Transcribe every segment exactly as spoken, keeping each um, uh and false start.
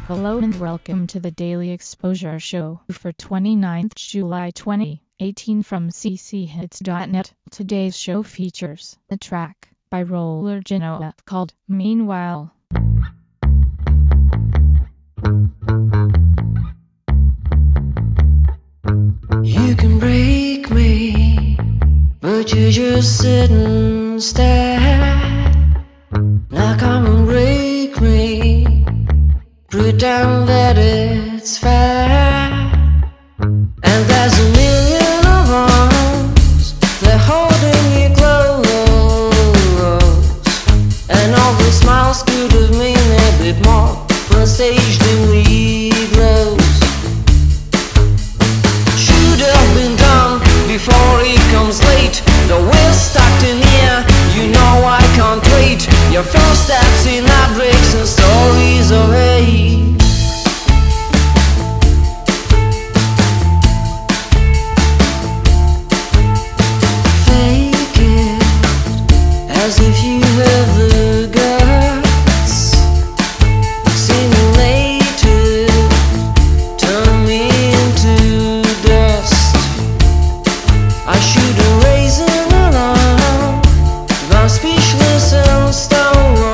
Hello and welcome to the Daily Exposure Show for twenty-ninth July twenty eighteen from c c hits dot net. Today's show features a track by Roller Genoa called Meanwhile. You can break me, but you just sit and stare. Now come and break me, pretend that it's fair. And there's a million of arms, they're holding you close, and all the smiles could have mean a bit more when stage dimly glows. Should have been done before he comes late. The wheel's stuck in here, you know I can't wait. Your first steps in heartbreaks and stories of hate. Fake it as if you have the guts. Simulated, turn me into dust. I should have raised an alarm, but I'm speechless and stone.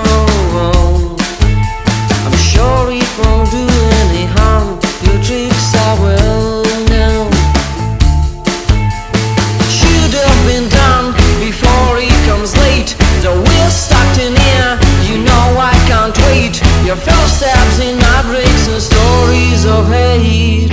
I'm sure it won't do any harm, your tricks are well known. Should have been done before he comes late. The wheel's stuck in here, you know I can't wait. Your first steps in heartbreaks and stories of hate.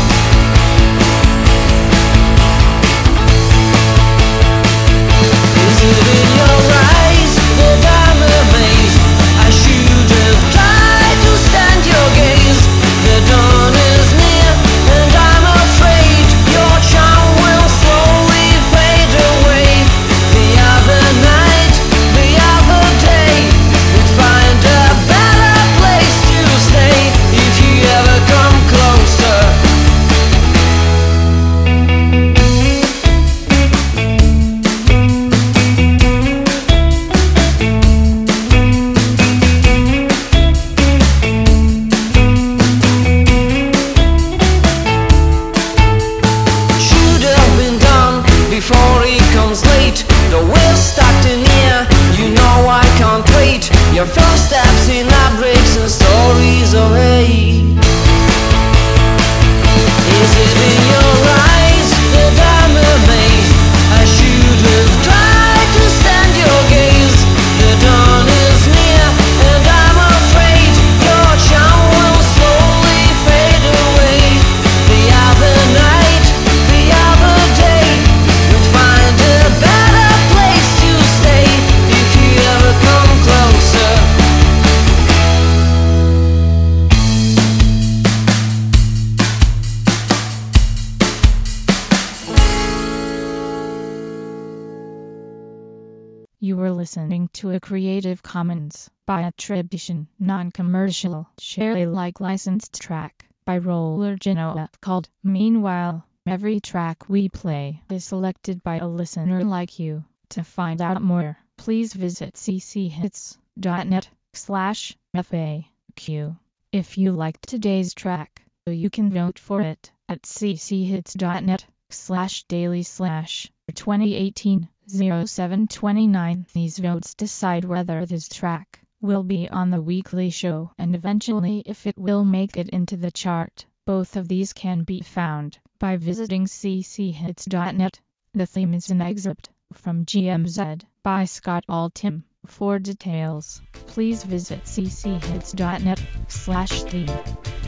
Is it in your eyes that I'm amazed? I should have tried to stand your gaze. The dawn is near and I'm afraid your charm will slowly fade away. The other night, the other day, we'd find a better place to stay if you ever come closer. Should have been done before he comes late. The wheel's stuck in here, you know I can't wait. Your first steps in heartbreaks and stories of hate. Is it in your eyes that I'm amazed? I should have tried to stand your gaze. The dawn is near and I'm afraid your charm will slowly fade away. The other night, the other day, we'd find a better place to stay if you ever come closer. You were listening to a Creative Commons by attribution, non-commercial, share Alike licensed track by Roller Genoa called Meanwhile. Every track we play is selected by a listener like you. To find out more, please visit c c hits dot net slash F A Q. If you liked today's track, you can vote for it at c c hits dot net slash daily slash twenty eighteen oh seven twenty-nine. These votes decide whether this track will be on the weekly show and eventually if it will make it into the chart. Both of these can be found by visiting c c hits dot net. The theme is an excerpt from G M Z by Scott Altham. For details, please visit c c hits dot net slash theme.